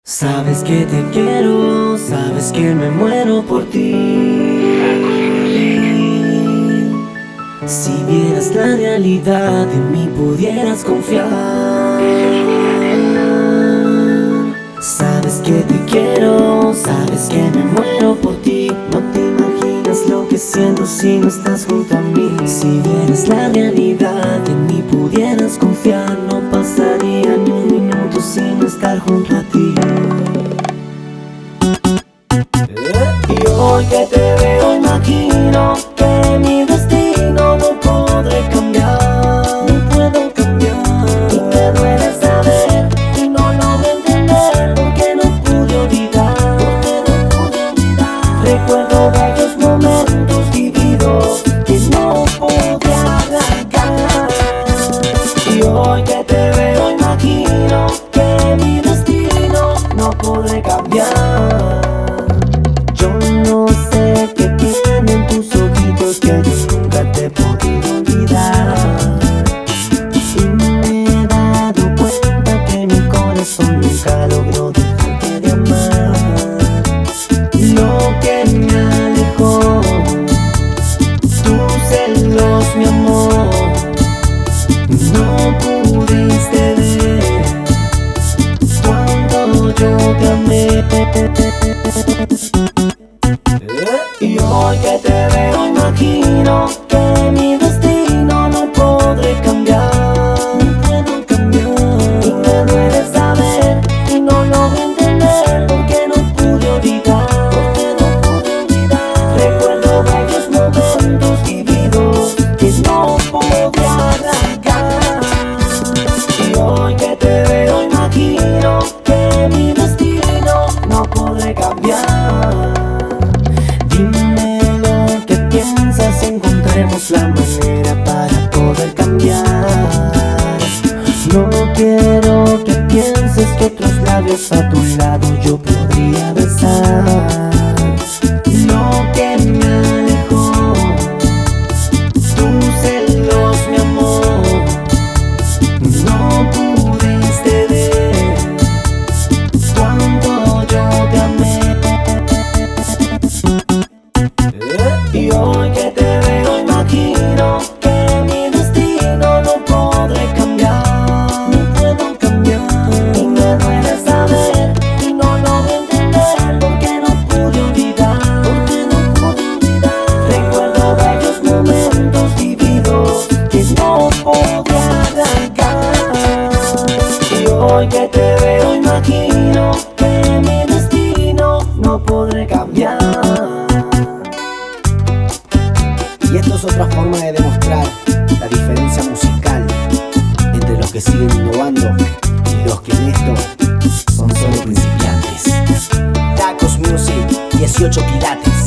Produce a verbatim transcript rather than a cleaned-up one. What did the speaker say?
Sabes que te quiero, sabes que me muero por ti. Si vieras la realidad, en mí pudieras confiar. Sabes que te quiero, sabes que me muero por ti. No te imaginas lo que siento si no estás junto a mí. Si vieras la realidad, en mí pudieras confiar. No pasaría ni un minuto sin estar junto a ti. Y hoy que te veo imagino que mi destino no podré cambiar. No puedo cambiar. Y me duele saber y no logro entender por qué no pude olvidar. Por qué no pude olvidar. Recuerdo bellos momentos vividos que no podré arrancar. Y hoy que te veo imagino que mi destino no podré cambiar. Yo no sé qué tienen tus ojitos que yo nunca te he podido olvidar. Y me he dado cuenta que mi corazón nunca logró dejarte de amar. Lo que me alejó, tus celos, mi amor, no pudiste ver cuando yo te amé. Y hoy que te veo imagino que mi destino no podré cambiar. No puedo cambiar. Y me duele saber y no logro entender por qué no pude olvidar. Por qué no pude olvidar. Recuerdo bellos momentos vividos que no podré arrancar. Y hoy que te veo imagino que mi destino no podré cambiar. Dime lo que piensas, encontraremos la manera para poder cambiar. No quiero que pienses que otros labios a tu lado yo podría besar. Lo que me alejó, tus celos, mi amor, no pudiste ver cuando yo te amé. Y hoy que te veo imagino que mi destino no podré cambiar. No puedo cambiar. Y me duele saber y no logro entender por qué no pude olvidar. Por qué no pude olvidar. Recuerdo bellos momentos vividos que no podré arrancar. Y hoy que te veo imagino que mi destino no podré cambiar. Y esto es otra forma de demostrar la diferencia musical entre los que siguen innovando y los que en esto son solo principiantes. Tacos Music, dieciocho quilates.